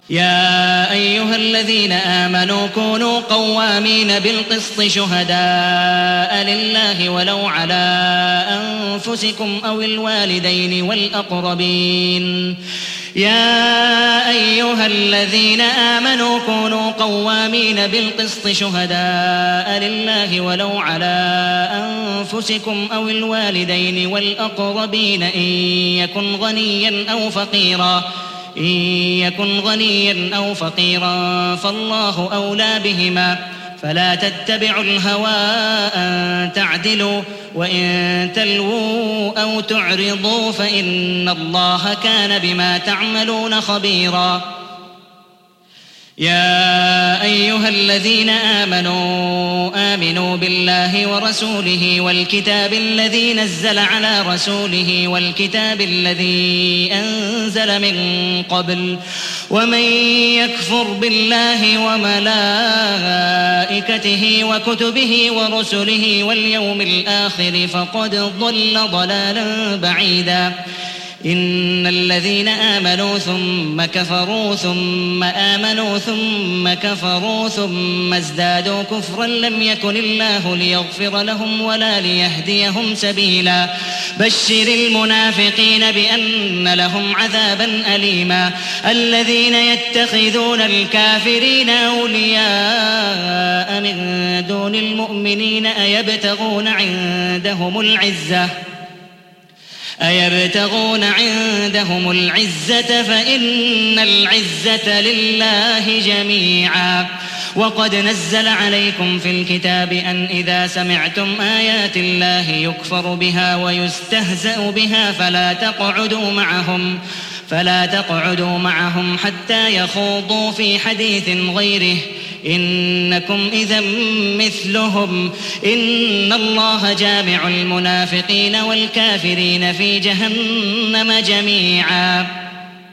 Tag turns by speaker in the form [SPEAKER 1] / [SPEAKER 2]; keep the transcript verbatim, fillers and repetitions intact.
[SPEAKER 1] يا أيها الذين آمنوا كونوا قوامين بالقسط شهداء لله ولو على أنفسكم أو الوالدين والأقربين يا أيها الذين آمنوا كونوا قوامين بالقسط شهداء لله ولو على أنفسكم أو الوالدين والأقربين إن يكن غنيا أو فقيرا إن يكن غنيا أو فقيرا فالله أولى بهما فلا تتبعوا الهوى أن تعدلوا وإن تلووا أو تعرضوا فإن الله كان بما تعملون خبيرا يا أيها الذين آمنوا آمنوا بالله ورسوله والكتاب الذي نزل على رسوله والكتاب الذي أنزل من قبل ومن يكفر بالله وملائكته وكتبه ورسله واليوم الآخر فقد ضل ضلالا بعيدا إن الذين آمنوا ثم كفروا ثم آمنوا ثم كفروا ثم ازدادوا كفرا لم يكن الله ليغفر لهم ولا ليهديهم سبيلا بشر المنافقين بأن لهم عذابا أليما الذين يتخذون الكافرين أولياء من دون المؤمنين أيبتغون عندهم العزة أيبتغون عندهم العزة فإن العزة لله جميعا وقد نزل عليكم في الكتاب أن إذا سمعتم آيات الله يكفر بها ويستهزأ بها فلا تقعدوا معهم فلا تقعدوا معهم حتى يخوضوا في حديث غيره إنكم إذا مثلهم إن الله جامع المنافقين والكافرين في جهنم جميعا